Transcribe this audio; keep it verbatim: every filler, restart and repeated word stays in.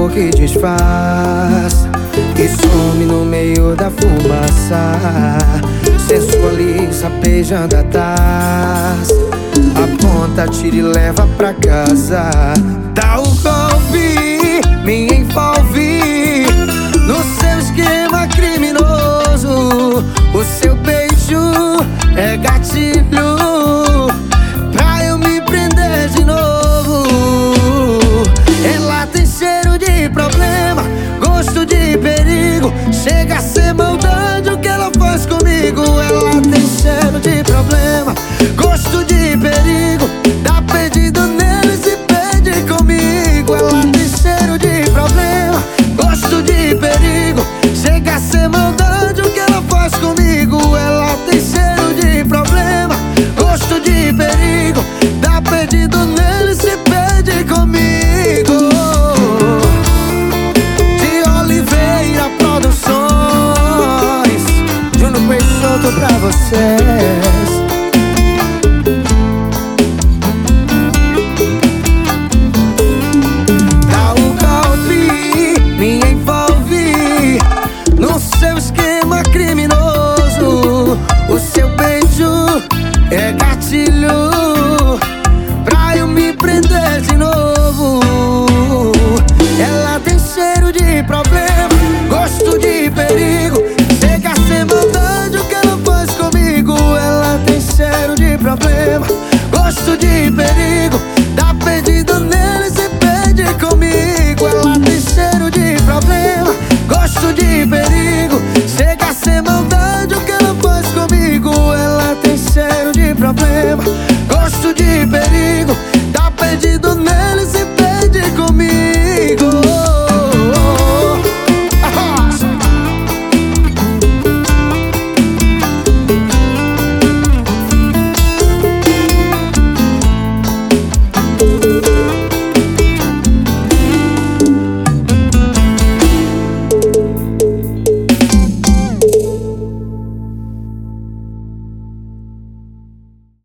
amor que desfaz e some no meio da fumaça. Sensualiza beijando atrás, aponta, tira e leva pra casa. Dá o golpe, me envolve no seu esquema criminoso. O seu beijo é gatilho pra eu me prender de novo. Ela tem cheiro de problema, gosto de perigo, chega a ser maldade o que ela faz comigo. Ela tem cheiro de problema, gosto de perigo, dá perdido nele se perde comigo. Ela tem cheiro de problema, gosto de perigo, chega a ser maldade o que ela faz comigo. Ela tem cheiro de problema, gosto de perigo, dá perdido nele se perde comigo. De Oliveira Produções, Júnior Peixoto pra vocês. Dá o golpe, me envolve no seu esquema criminoso. O seu beijo é gatilho pra eu me prender de novo. Ela tem cheiro de problema, gosto de perigo, chega a ser maldade o que ela faz comigo. Ela tem cheiro de problema, gosto de perigo, dá perdido nele se perde comigo. Ela tem cheiro de problema, gosto de perigo, chega a ser maldade o que ela faz comigo. Ela tem cheiro de problema, gosto de perigo, dá perdido nele se perde comigo.